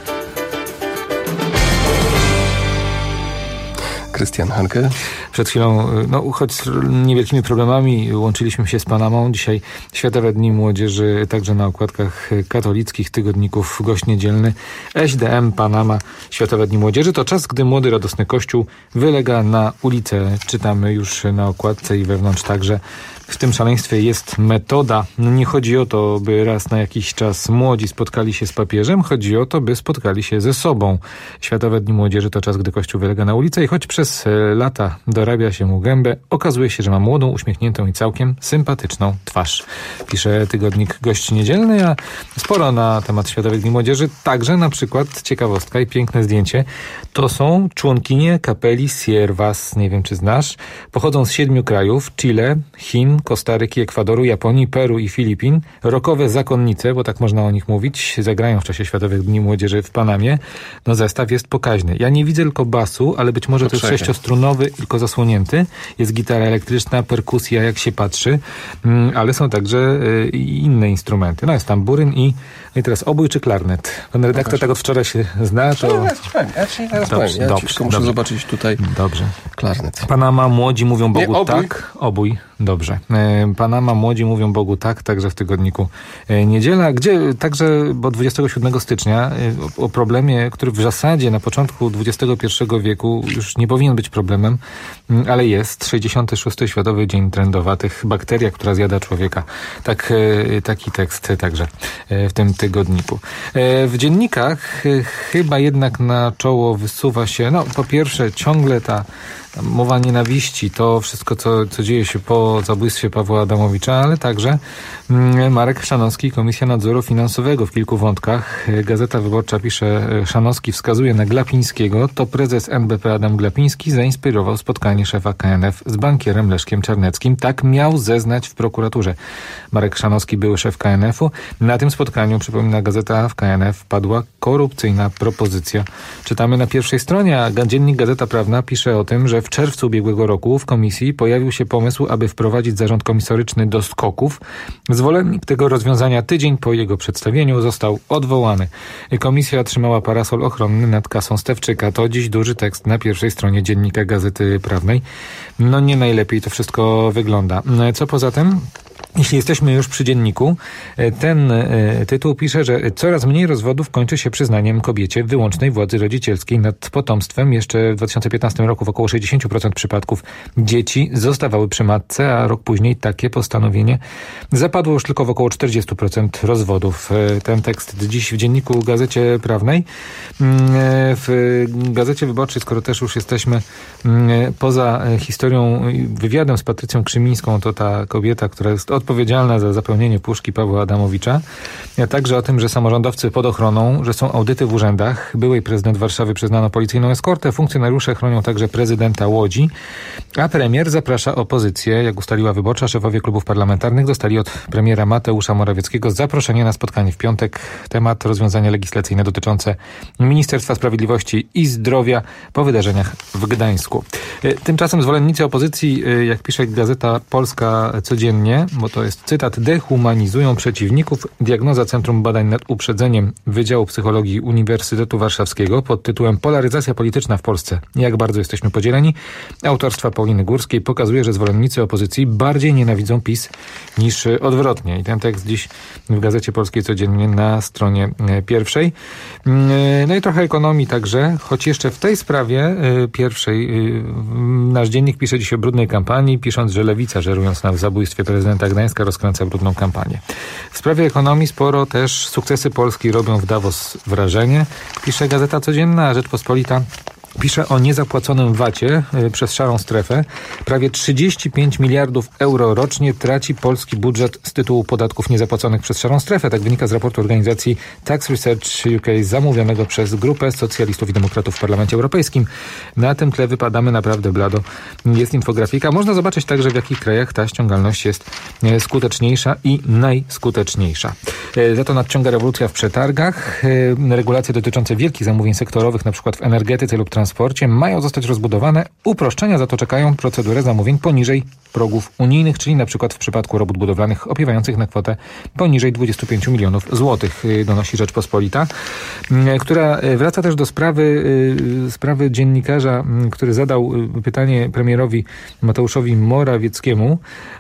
Krystian Hanke. Przed chwilą, no choć z niewielkimi problemami łączyliśmy się z Panamą. Dzisiaj Światowe Dni Młodzieży, także na okładkach katolickich tygodników gość niedzielny. S D M Panama, Światowe Dni Młodzieży. To czas, gdy młody, radosny Kościół wylega na ulicę. Czytamy już na okładce i wewnątrz także. W tym szaleństwie jest metoda. No nie chodzi o to, by raz na jakiś czas młodzi spotkali się z papieżem. Chodzi o to, by spotkali się ze sobą. Światowe Dni Młodzieży to czas, gdy Kościół wylega na ulicę i choć przez lata dorabia się mu gębę, okazuje się, że ma młodą, uśmiechniętą i całkiem sympatyczną twarz. Pisze tygodnik Gość Niedzielny, a sporo na temat Światowych Dni Młodzieży. Także na przykład ciekawostka i piękne zdjęcie. To są członkinie kapeli Siervas. Nie wiem, czy znasz. Pochodzą z siedmiu krajów. Chile, Chin, Kostaryki, Ekwadoru, Japonii, Peru i Filipin. Rockowe zakonnice, bo tak można o nich mówić, zagrają w czasie Światowych Dni Młodzieży w Panamie. No zestaw jest pokaźny. Ja nie widzę tylko basu, ale być może to jest sześciostrunowy, tylko zasłonięty. Jest gitara elektryczna, perkusja, jak się patrzy, ale są także inne instrumenty. No jest tam buryn i, i teraz obój czy klarnet. Pan redaktor tego wczoraj się zna, to... No, ja ci powiem, ja ci zaraz powiem. Ja dobrze, muszę dobrze. zobaczyć tutaj dobrze. klarnet. Panama młodzi mówią Bogu nie, obój. tak. Obój. Dobrze. Panama młodzi mówią Bogu tak, także w tygodniku Niedziela, gdzie także, bo dwudziestego siódmego stycznia o problemie, który w zasadzie na początku dwudziestego pierwszego wieku już nie powinien być problemem, ale jest sześćdziesiąty szósty Światowy Dzień Trędowatych, bakteria, która zjada człowieka. Tak, taki tekst także w tym tygodniku. W dziennikach chyba jednak na czoło wysuwa się, no po pierwsze ciągle ta mowa nienawiści, to wszystko, co, co dzieje się po zabójstwie Pawła Adamowicza, ale także Marek Chrzanowski, Komisja Nadzoru Finansowego w kilku wątkach. Gazeta Wyborcza pisze, Chrzanowski wskazuje na Glapińskiego. To prezes N B P Adam Glapiński zainspirował spotkanie szefa K N F z bankierem Leszkiem Czarneckim. Tak miał zeznać w prokuraturze. Marek Chrzanowski, były szef K N F-u. Na tym spotkaniu, przypomina gazeta, w K N F padła korupcyjna propozycja. Czytamy na pierwszej stronie, a dziennik Gazeta Prawna pisze o tym, że w czerwcu ubiegłego roku w komisji pojawił się pomysł, aby wprowadzić zarząd komisaryczny do SKOK-ów. Zwolennik tego rozwiązania tydzień po jego przedstawieniu został odwołany. Komisja otrzymała parasol ochronny nad kasą Stefczyka. To dziś duży tekst na pierwszej stronie dziennika Gazety Prawnej. No nie najlepiej to wszystko wygląda. Co poza tym? Jeśli jesteśmy już przy dzienniku, ten tytuł pisze, że coraz mniej rozwodów kończy się przyznaniem kobiecie wyłącznej władzy rodzicielskiej nad potomstwem. Jeszcze w dwa tysiące piętnastym roku w około sześćdziesiąt procent przypadków dzieci zostawały przy matce, a rok później takie postanowienie zapadło już tylko w około czterdzieści procent rozwodów. Ten tekst dziś w dzienniku Gazecie Prawnej. W Gazecie Wyborczej, skoro też już jesteśmy poza historią, wywiadem z Patrycją Krzymińską, to ta kobieta, która jest odpowiedzialna za zapełnienie puszki Pawła Adamowicza, a także o tym, że samorządowcy pod ochroną, że są audyty w urzędach. Byłej prezydent Warszawy przyznano policyjną eskortę, funkcjonariusze chronią także prezydenta Łodzi, a premier zaprasza opozycję. Jak ustaliła Wyborcza, szefowie klubów parlamentarnych dostali od premiera Mateusza Morawieckiego zaproszenie na spotkanie w piątek. Temat rozwiązania legislacyjne dotyczące Ministerstwa Sprawiedliwości i Zdrowia po wydarzeniach w Gdańsku. Tymczasem zwolennicy opozycji, jak pisze Gazeta Polska codziennie, bo to jest cytat, dehumanizują przeciwników. Diagnoza Centrum Badań nad Uprzedzeniem Wydziału Psychologii Uniwersytetu Warszawskiego pod tytułem Polaryzacja polityczna w Polsce. Jak bardzo jesteśmy podzieleni? Autorstwa Pauliny Górskiej pokazuje, że zwolennicy opozycji bardziej nienawidzą PiS niż odwrotnie. I ten tekst dziś w Gazecie Polskiej codziennie na stronie pierwszej. No i trochę ekonomii także, choć jeszcze w tej sprawie pierwszej nasz dziennik pisze dziś o brudnej kampanii, pisząc, że Lewica, żerując na zabójstwie prezydenta Gdańska, rozkręca brudną kampanię. W sprawie ekonomii sporo też sukcesy Polski robią w Davos wrażenie. Pisze Gazeta Codzienna, a Rzeczpospolita pisze o niezapłaconym vacie przez szarą strefę. Prawie trzydzieści pięć miliardów euro rocznie traci polski budżet z tytułu podatków niezapłaconych przez szarą strefę. Tak wynika z raportu organizacji Tax Research U K zamówionego przez grupę socjalistów i demokratów w Parlamencie Europejskim. Na tym tle wypadamy naprawdę blado. Jest infografika. Można zobaczyć także, w jakich krajach ta ściągalność jest skuteczniejsza i najskuteczniejsza. Za to nadciąga rewolucja w przetargach. Regulacje dotyczące wielkich zamówień sektorowych, na przykład w energetyce lub transporcie, transporcie mają zostać rozbudowane. Uproszczenia za to czekają procedurę zamówień poniżej progów unijnych, czyli na przykład w przypadku robót budowlanych opiewających na kwotę poniżej dwudziestu pięciu milionów złotych, donosi Rzeczpospolita, która wraca też do sprawy, sprawy dziennikarza, który zadał pytanie premierowi Mateuszowi Morawieckiemu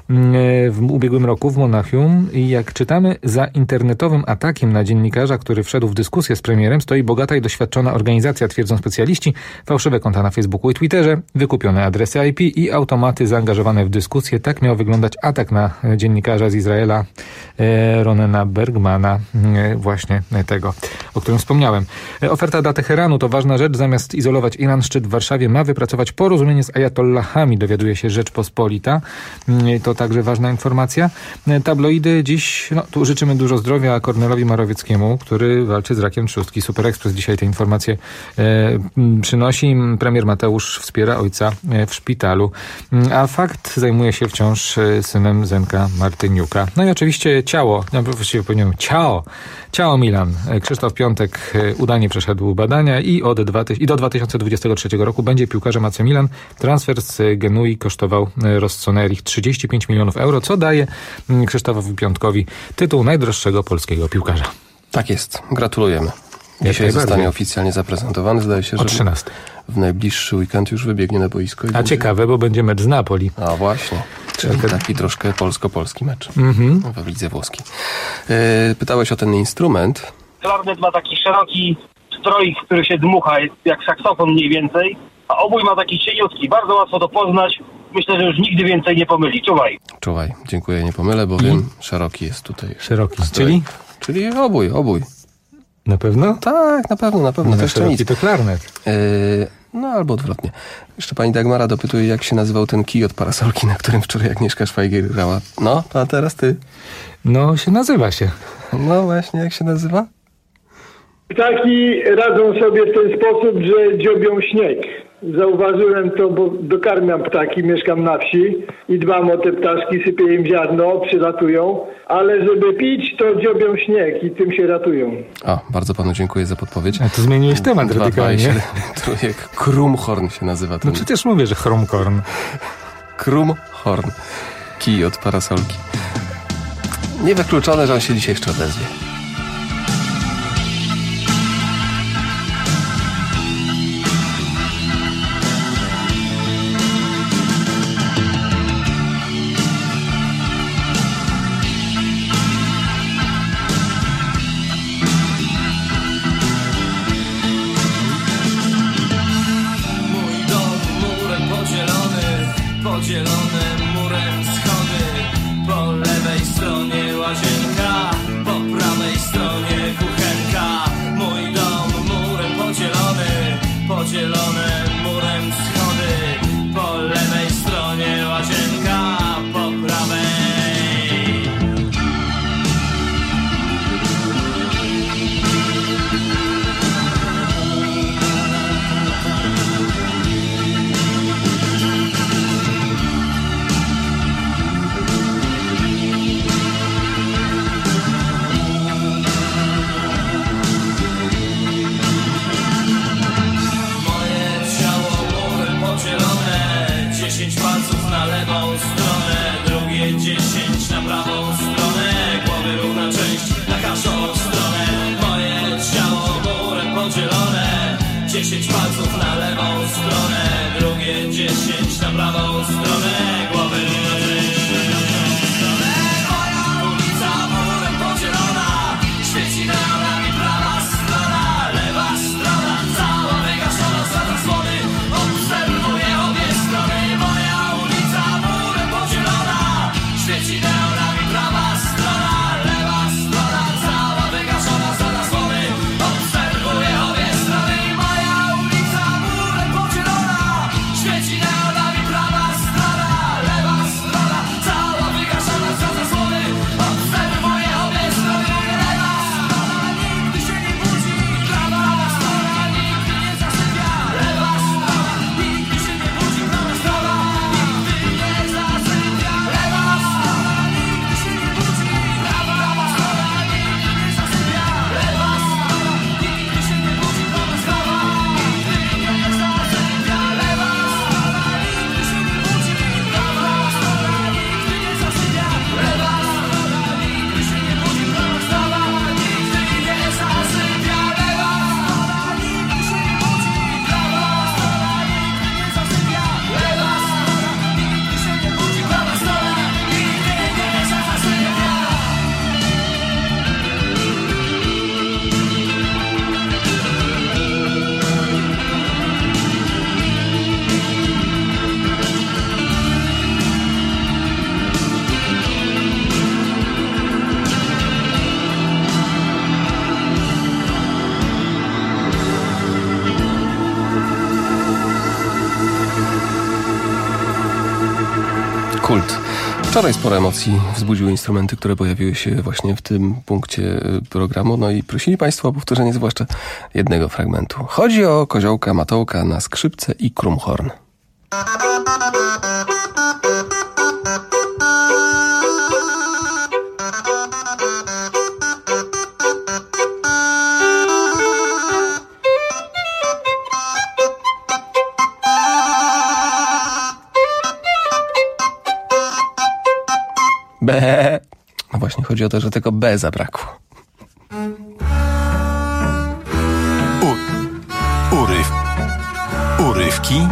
w ubiegłym roku w Monachium. I jak czytamy, za internetowym atakiem na dziennikarza, który wszedł w dyskusję z premierem, stoi bogata i doświadczona organizacja, twierdzą specjaliści, fałszywe konta na Facebooku i Twitterze, wykupione adresy I P i automaty zaangażowane w dyskusję. Tak miał wyglądać atak na dziennikarza z Izraela, e, Ronena Bergmana, e, właśnie tego, o którym wspomniałem. E, oferta dla Teheranu to ważna rzecz. Zamiast izolować Iran, szczyt w Warszawie ma wypracować porozumienie z ajatollahami, dowiaduje się Rzeczpospolita. E, to także ważna informacja. E, tabloidy dziś, no tu życzymy dużo zdrowia Kornelowi Morawieckiemu, który walczy z rakiem trzustki. Super Express dzisiaj te informacje e, przynosi. Premier Mateusz wspiera ojca e, w szpitalu. E, a fakt zajmuje się wciąż e, synem Zenka Martyniuka. No i oczywiście ciało, ja właściwie powinienem ciało, ciało Milan. E, Krzysztof Piątek e, udanie przeszedł badania i, od dwa, i do dwa tysiące dwudziestego trzeciego roku będzie piłkarzem A C Milan. Transfer z Genui kosztował e, Rossoneri trzydzieści pięć milionów euro, co daje m, Krzysztofowi Piątkowi tytuł najdroższego polskiego piłkarza. Tak jest. Gratulujemy. Dzisiaj zostanie oficjalnie zaprezentowany. Zdaje się, że o trzynastej. W najbliższy weekend już wybiegnie na boisko. I A będzie... ciekawe, bo będzie mecz z Napoli. A właśnie. Czyli taki troszkę polsko-polski mecz mm-hmm. w lidze włoskiej. Yy, pytałeś o ten instrument. Klarnet ma taki szeroki stroik, który się dmucha, jest jak saksofon mniej więcej, a obój ma taki cieniutki. Bardzo łatwo to poznać. Myślę, że już nigdy więcej nie pomyli. Czuwaj. Czuwaj. Dziękuję, nie pomylę, bo I? wiem, szeroki jest tutaj. Szeroki, stroik. czyli? Czyli obój, obój. Na pewno? Tak, na pewno, na pewno. No, to jeszcze nic. To klarnet. Yy, no albo odwrotnie. Jeszcze pani Dagmara dopytuje, jak się nazywał ten kij od parasolki, na którym wczoraj Agnieszka Szwajger grała. No, a teraz ty. No, się nazywa się. No właśnie, jak się nazywa? Ptaki radzą sobie w ten sposób, że dziobią śnieg. Zauważyłem to, bo dokarmiam ptaki, mieszkam na wsi i dbam o te ptaszki, sypię im ziarno, przylatują, ale żeby pić, to dziobią śnieg i tym się ratują. O, bardzo panu dziękuję za podpowiedź. A to zmieniłeś temat Dwa, radykalnie. Trójek. Krumhorn się nazywa ten. No przecież mówię, że chromkorn. Krumhorn. Kij od parasolki. Niewykluczone, że on się dzisiaj jeszcze odezwie. Podzielone murem schody, po lewej stronie łazienka, po prawej stronie kuchenka. Mój dom murem podzielony, podzielone murem schody, po lewej stronie łazienka, po prawej. Dziesięć palców na lewą stronę, drugie dziesięć na prawą stronę. Głowy równa część na każdą stronę. Moje ciało murem podzielone. Dziesięć palców na lewą stronę, drugie dziesięć na prawą stronę. Głowy równa część na każdą stronę. Moja ulica murem podzielona. Świeci neonami prawa strona, lewa strona cała wygaszona za zasłony. Obserwuję obie strony. Moja ulica murem podzielona. Świeci neonami prawa strona, lewa strona cała wygaszona za zasłony. Obserwuję obie strony. Moja ulica murem podzielona. Świeci neonami prawa strona. Kult. Wczoraj sporo emocji wzbudziły instrumenty, które pojawiły się właśnie w tym punkcie programu. No i prosili Państwo o powtórzenie zwłaszcza jednego fragmentu. Chodzi o koziołka Matołka na skrzypce i krumhorn. B. No właśnie, chodzi o to, że tylko B zabrakło. U, uryw, urywki,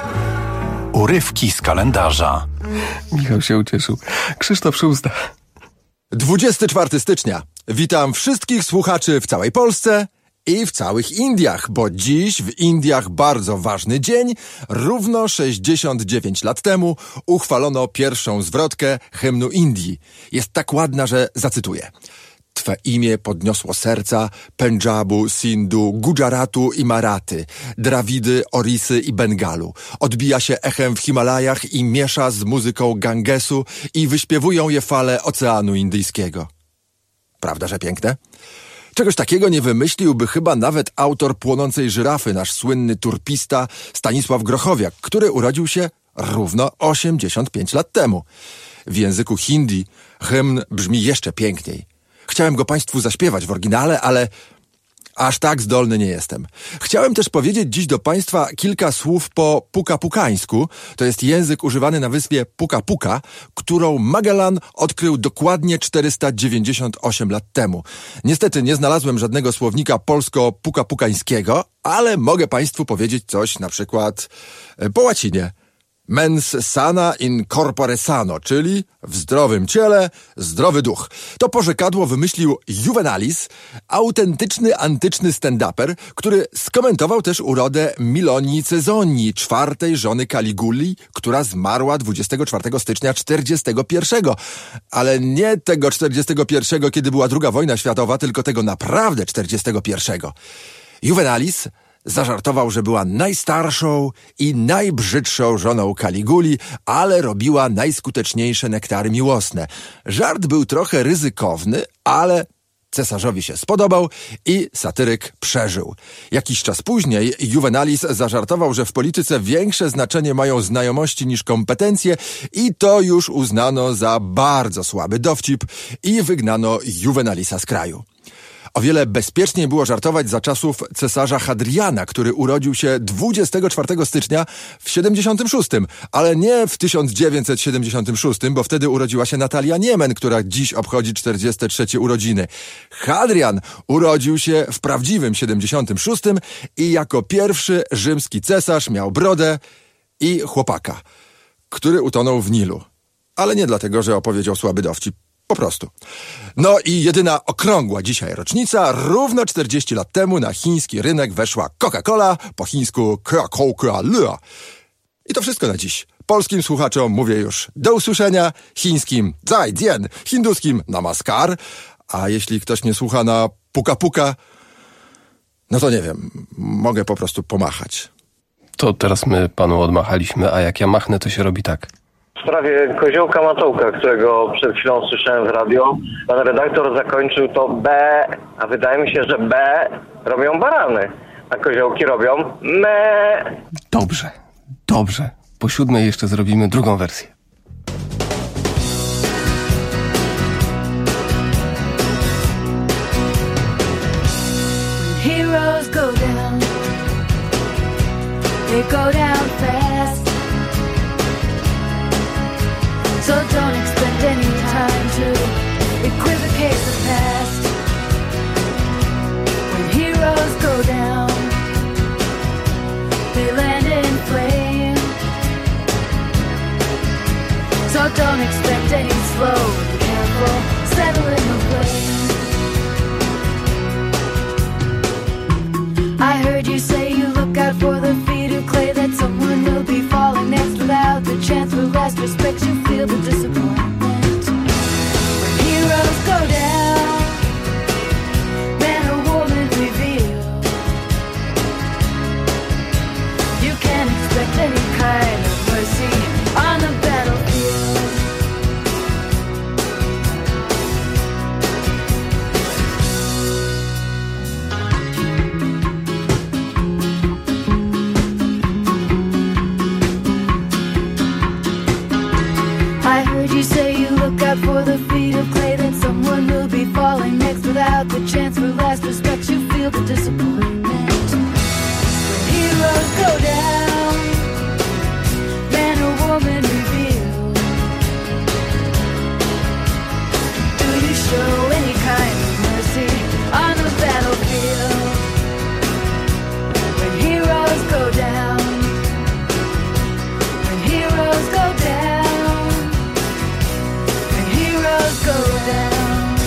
urywki z kalendarza. Michał się ucieszył. Krzysztof Szósta. dwudziestego czwartego stycznia. Witam wszystkich słuchaczy w całej Polsce i w całych Indiach, bo dziś w Indiach bardzo ważny dzień. Równo sześćdziesiąt dziewięć lat temu uchwalono pierwszą zwrotkę hymnu Indii. Jest tak ładna, że zacytuję. Twe imię podniosło serca Pendżabu, Sindu, Gujaratu i Maraty, Drawidy, Orisy i Bengalu. Odbija się echem w Himalajach i miesza z muzyką Gangesu i wyśpiewują je fale Oceanu Indyjskiego. Prawda, że piękne? Czegoś takiego nie wymyśliłby chyba nawet autor Płonącej żyrafy, nasz słynny turpista Stanisław Grochowiak, który urodził się równo osiemdziesiąt pięć lat temu. W języku hindi hymn brzmi jeszcze piękniej. Chciałem go Państwu zaśpiewać w oryginale, ale aż tak zdolny nie jestem. Chciałem też powiedzieć dziś do Państwa kilka słów po pukapukańsku. To jest język używany na wyspie Puka Puka, którą Magellan odkrył dokładnie czterysta dziewięćdziesiąt osiem lat temu. Niestety nie znalazłem żadnego słownika polsko-pukapukańskiego, ale mogę Państwu powiedzieć coś na przykład po łacinie. Mens sana in corpore sano, czyli w zdrowym ciele zdrowy duch. To porzekadło wymyślił Juvenalis, autentyczny antyczny stand-uper, który skomentował też urodę Milonii Cezonii, czwartej żony Kaliguli, która zmarła dwudziestego czwartego stycznia czterdziestego pierwszego. Ale nie tego czterdziestego pierwszego, kiedy była druga wojna światowa, tylko tego naprawdę czterdziestego pierwszego. Juvenalis zażartował, że była najstarszą i najbrzydszą żoną Kaliguli, ale robiła najskuteczniejsze nektary miłosne. Żart był trochę ryzykowny, ale cesarzowi się spodobał i satyryk przeżył. Jakiś czas później Juvenalis zażartował, że w polityce większe znaczenie mają znajomości niż kompetencje i to już uznano za bardzo słaby dowcip i wygnano Juvenalisa z kraju. O wiele bezpieczniej było żartować za czasów cesarza Hadriana, który urodził się dwudziestego czwartego stycznia w siedemdziesiątym szóstym, ale nie w tysiąc dziewięćset siedemdziesiątym szóstym, bo wtedy urodziła się Natalia Niemen, która dziś obchodzi czterdzieste trzecie urodziny. Hadrian urodził się w prawdziwym siedemdziesiątym szóstym i jako pierwszy rzymski cesarz miał brodę i chłopaka, który utonął w Nilu. Ale nie dlatego, że opowiedział słaby dowcip. Po prostu. No i jedyna okrągła dzisiaj rocznica. Równo czterdzieści lat temu na chiński rynek weszła Coca-Cola, po chińsku Coca-Cola. I to wszystko na dziś. Polskim słuchaczom mówię już do usłyszenia, chińskim zaijian, hinduskim namaskar, a jeśli ktoś mnie słucha na puka puka, no to nie wiem, mogę po prostu pomachać. To teraz my panu odmachaliśmy, a jak ja machnę, to się robi tak. W sprawie koziołka Matołka, którego przed chwilą słyszałem w radio, pan redaktor zakończył to B, a wydaje mi się, że B robią barany, a koziołki robią me. Dobrze, dobrze. Po siódmej jeszcze zrobimy drugą wersję. Heroes go down, they go down fast. So don't expect any time to equivocate the past. When heroes go down, they land in flame. So don't expect any slow, careful, settling the blame. I heard you say you look out for the feet of clay, that someone will be falling next without the chance for last respect. You feel the disappointment when heroes go down, man or woman reveal. You can't expect any kind of mercy on the battlefield. you say you look out for the feet of clay, then someone will be falling next without the chance for last respect. You feel the disappointment. When heroes go down, man or woman revealed. Do you show any kind of mercy on the battlefield? When heroes go down, when heroes go down, when heroes go down.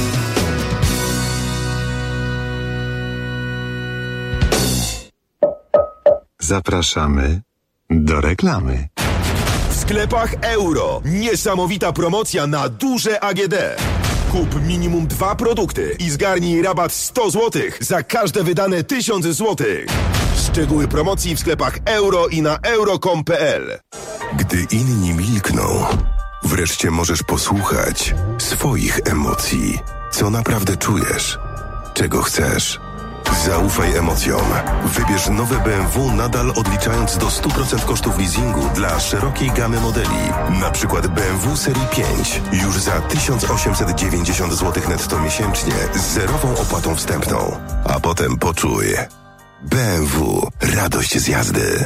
Zapraszamy do reklamy. W sklepach Euro niesamowita promocja na duże A G D. Kup minimum dwa produkty i zgarnij rabat sto złotych za każde wydane tysiąc złotych. Szczegóły promocji w sklepach Euro i na euro kropka com kropka p l. Gdy inni milkną, wreszcie możesz posłuchać swoich emocji. Co naprawdę czujesz? Czego chcesz? Zaufaj emocjom. Wybierz nowe B M W nadal odliczając do stu procent kosztów leasingu dla szerokiej gamy modeli. Na przykład B M W serii pięć już za tysiąc osiemset dziewięćdziesiąt złotych netto miesięcznie z zerową opłatą wstępną. A potem poczuj. B M W. Radość z jazdy.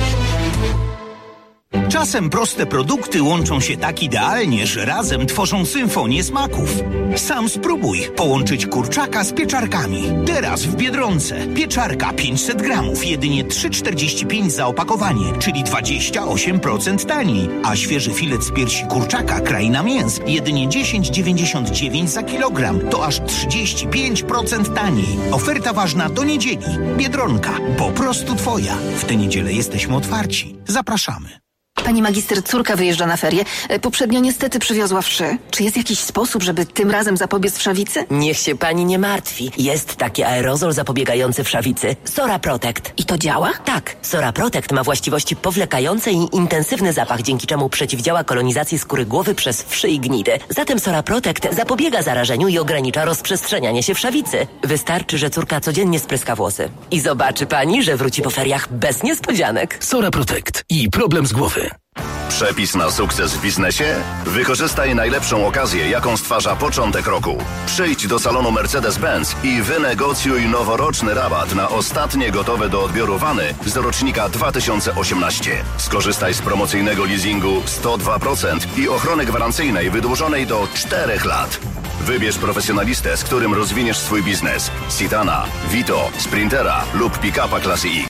Czasem proste produkty łączą się tak idealnie, że razem tworzą symfonię smaków. Sam spróbuj połączyć kurczaka z pieczarkami. Teraz w Biedronce. Pieczarka pięćset gramów, jedynie trzy czterdzieści pięć za opakowanie, czyli dwadzieścia osiem procent taniej. A świeży filet z piersi kurczaka Kraina Mięs, jedynie dziesięć dziewięćdziesiąt dziewięć za kilogram, to aż trzydzieści pięć procent taniej. Oferta ważna do niedzieli. Biedronka. Po prostu twoja. W tę niedzielę jesteśmy otwarci. Zapraszamy. Pani magister, córka wyjeżdża na ferie. Poprzednio niestety przywiozła wszy. Czy jest jakiś sposób, żeby tym razem zapobiec wszawicy? Niech się pani nie martwi. Jest taki aerozol zapobiegający wszawicy. Sora Protect. I to działa? Tak. Sora Protect ma właściwości powlekające i intensywny zapach, dzięki czemu przeciwdziała kolonizacji skóry głowy przez wszy i gnidy. Zatem Sora Protect zapobiega zarażeniu i ogranicza rozprzestrzenianie się wszawicy. Wystarczy, że córka codziennie spryska włosy. I zobaczy pani, że wróci po feriach bez niespodzianek. Sora Protect i problem z głowy. Przepis na sukces w biznesie? Wykorzystaj najlepszą okazję, jaką stwarza początek roku. Przyjdź do salonu Mercedes-Benz i wynegocjuj noworoczny rabat na ostatnie gotowe do odbioru wany z rocznika dwa tysiące osiemnaście. Skorzystaj z promocyjnego leasingu sto dwa procent i ochrony gwarancyjnej wydłużonej do czterech lat. Wybierz profesjonalistę, z którym rozwiniesz swój biznes. Citana, Vito, Sprintera lub pick-upa klasy X.